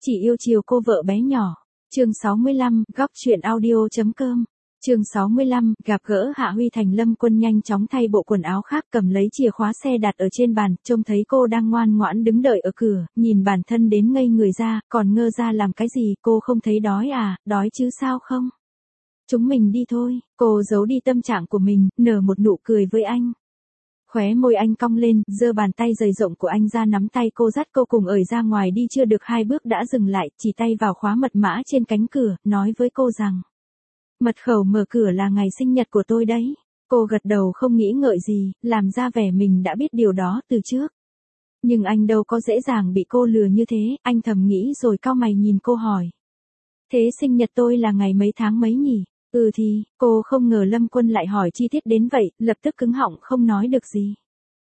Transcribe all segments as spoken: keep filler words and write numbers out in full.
Chỉ yêu chiều cô vợ bé nhỏ. Chương sáu mươi lăm, góc truyện audio.com. Chương sáu mươi lăm, gặp gỡ Hạ Huy Thành. Lâm Quân nhanh chóng thay bộ quần áo khác, cầm lấy chìa khóa xe đặt ở trên bàn, trông thấy cô đang ngoan ngoãn đứng đợi ở cửa, nhìn bản thân đến ngây người ra, còn ngơ ra làm cái gì, cô không thấy đói à, đói chứ sao không? Chúng mình đi thôi, cô giấu đi tâm trạng của mình, nở một nụ cười với anh. Khóe môi anh cong lên, giơ bàn tay dày rộng của anh ra nắm tay cô, dắt cô cùng ởi ra ngoài đi. Chưa được hai bước đã dừng lại, chỉ tay vào khóa mật mã trên cánh cửa, nói với cô rằng: mật khẩu mở cửa là ngày sinh nhật của tôi đấy. Cô gật đầu không nghĩ ngợi gì, làm ra vẻ mình đã biết điều đó từ trước. Nhưng anh đâu có dễ dàng bị cô lừa như thế, anh thầm nghĩ rồi cau mày nhìn cô hỏi: thế sinh nhật tôi là ngày mấy tháng mấy nhỉ? Ừ thì, cô không ngờ Lâm Quân lại hỏi chi tiết đến vậy, lập tức cứng họng không nói được gì.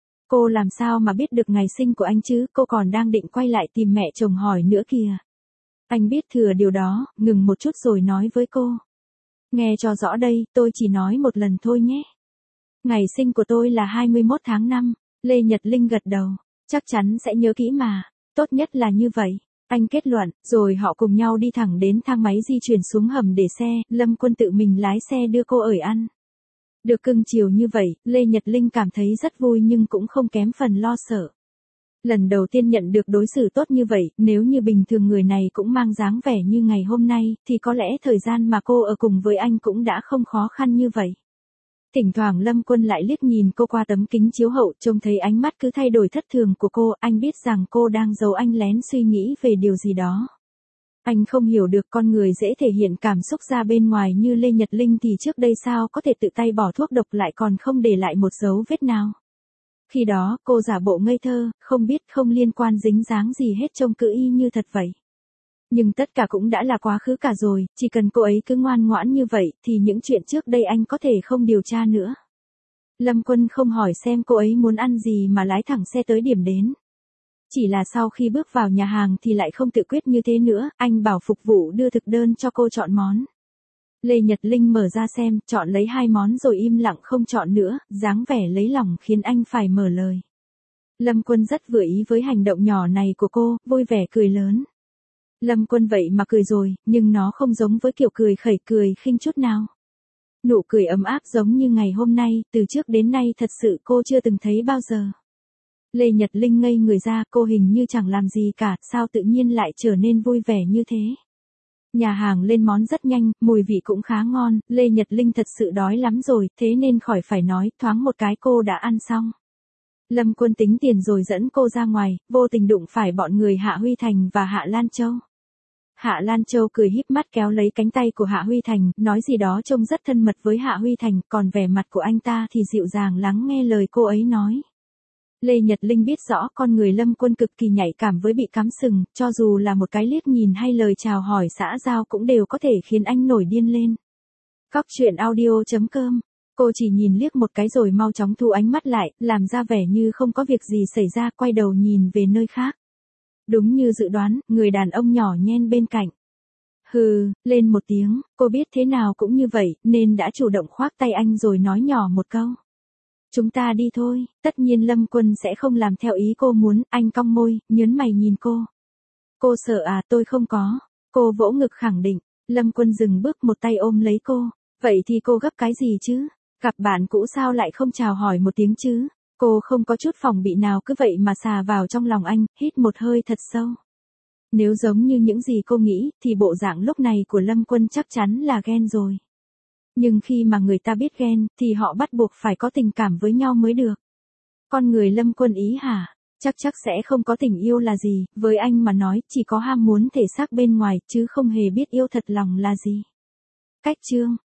Cô làm sao mà biết được ngày sinh của anh chứ, cô còn đang định quay lại tìm mẹ chồng hỏi nữa kìa. Anh biết thừa điều đó, ngừng một chút rồi nói với cô: nghe cho rõ đây, tôi chỉ nói một lần thôi nhé. Ngày sinh của tôi là hai mươi mốt tháng năm, Lê Nhật Linh gật đầu, chắc chắn sẽ nhớ kỹ mà, tốt nhất là như vậy. Anh kết luận, rồi họ cùng nhau đi thẳng đến thang máy di chuyển xuống hầm để xe, Lâm Quân tự mình lái xe đưa cô ởi ăn. Được cưng chiều như vậy, Lê Nhật Linh cảm thấy rất vui nhưng cũng không kém phần lo sợ. Lần đầu tiên nhận được đối xử tốt như vậy, nếu như bình thường người này cũng mang dáng vẻ như ngày hôm nay, thì có lẽ thời gian mà cô ở cùng với anh cũng đã không khó khăn như vậy. Thỉnh thoảng Lâm Quân lại liếc nhìn cô qua tấm kính chiếu hậu, trông thấy ánh mắt cứ thay đổi thất thường của cô, anh biết rằng cô đang giấu anh lén suy nghĩ về điều gì đó. Anh không hiểu được con người dễ thể hiện cảm xúc ra bên ngoài như Lê Nhật Linh thì trước đây sao có thể tự tay bỏ thuốc độc lại còn không để lại một dấu vết nào. Khi đó, cô giả bộ ngây thơ, không biết không liên quan dính dáng gì hết, trông cứ y như thật vậy. Nhưng tất cả cũng đã là quá khứ cả rồi, chỉ cần cô ấy cứ ngoan ngoãn như vậy, thì những chuyện trước đây anh có thể không điều tra nữa. Lâm Quân không hỏi xem cô ấy muốn ăn gì mà lái thẳng xe tới điểm đến. Chỉ là sau khi bước vào nhà hàng thì lại không tự quyết như thế nữa, anh bảo phục vụ đưa thực đơn cho cô chọn món. Lê Nhật Linh mở ra xem, chọn lấy hai món rồi im lặng không chọn nữa, dáng vẻ lấy lòng khiến anh phải mở lời. Lâm Quân rất vừa ý với hành động nhỏ này của cô, vui vẻ cười lớn. Lâm Quân vậy mà cười rồi, nhưng nó không giống với kiểu cười khẩy cười khinh chút nào. Nụ cười ấm áp giống như ngày hôm nay, từ trước đến nay thật sự cô chưa từng thấy bao giờ. Lê Nhật Linh ngây người ra, cô hình như chẳng làm gì cả, sao tự nhiên lại trở nên vui vẻ như thế. Nhà hàng lên món rất nhanh, mùi vị cũng khá ngon, Lê Nhật Linh thật sự đói lắm rồi, thế nên khỏi phải nói, thoáng một cái cô đã ăn xong. Lâm Quân tính tiền rồi dẫn cô ra ngoài, vô tình đụng phải bọn người Hạ Huy Thành và Hạ Lan Châu. Hạ Lan Châu cười híp mắt kéo lấy cánh tay của Hạ Huy Thành, nói gì đó trông rất thân mật với Hạ Huy Thành, còn vẻ mặt của anh ta thì dịu dàng lắng nghe lời cô ấy nói. Lê Nhật Linh biết rõ con người Lâm Quân cực kỳ nhạy cảm với bị cắm sừng, cho dù là một cái liếc nhìn hay lời chào hỏi xã giao cũng đều có thể khiến anh nổi điên lên. Góc truyện audio.com. Cô chỉ nhìn liếc một cái rồi mau chóng thu ánh mắt lại, làm ra vẻ như không có việc gì xảy ra, quay đầu nhìn về nơi khác. Đúng như dự đoán, người đàn ông nhỏ nhen bên cạnh. Hừ, lên một tiếng, cô biết thế nào cũng như vậy, nên đã chủ động khoác tay anh rồi nói nhỏ một câu. Chúng ta đi thôi, tất nhiên Lâm Quân sẽ không làm theo ý cô muốn, anh cong môi, nhớn mày nhìn cô. Cô sợ à, tôi không có. Cô vỗ ngực khẳng định. Lâm Quân dừng bước, một tay ôm lấy cô. Vậy thì cô gấp cái gì chứ? Gặp bạn cũ sao lại không chào hỏi một tiếng chứ? Cô không có chút phòng bị nào, cứ vậy mà xà vào trong lòng anh, hít một hơi thật sâu. Nếu giống như những gì cô nghĩ, thì bộ dạng lúc này của Lâm Quân chắc chắn là ghen rồi. Nhưng khi mà người ta biết ghen, thì họ bắt buộc phải có tình cảm với nhau mới được. Con người Lâm Quân ý hả? Chắc chắc sẽ không có tình yêu là gì, với anh mà nói chỉ có ham muốn thể xác bên ngoài, chứ không hề biết yêu thật lòng là gì. Cách chương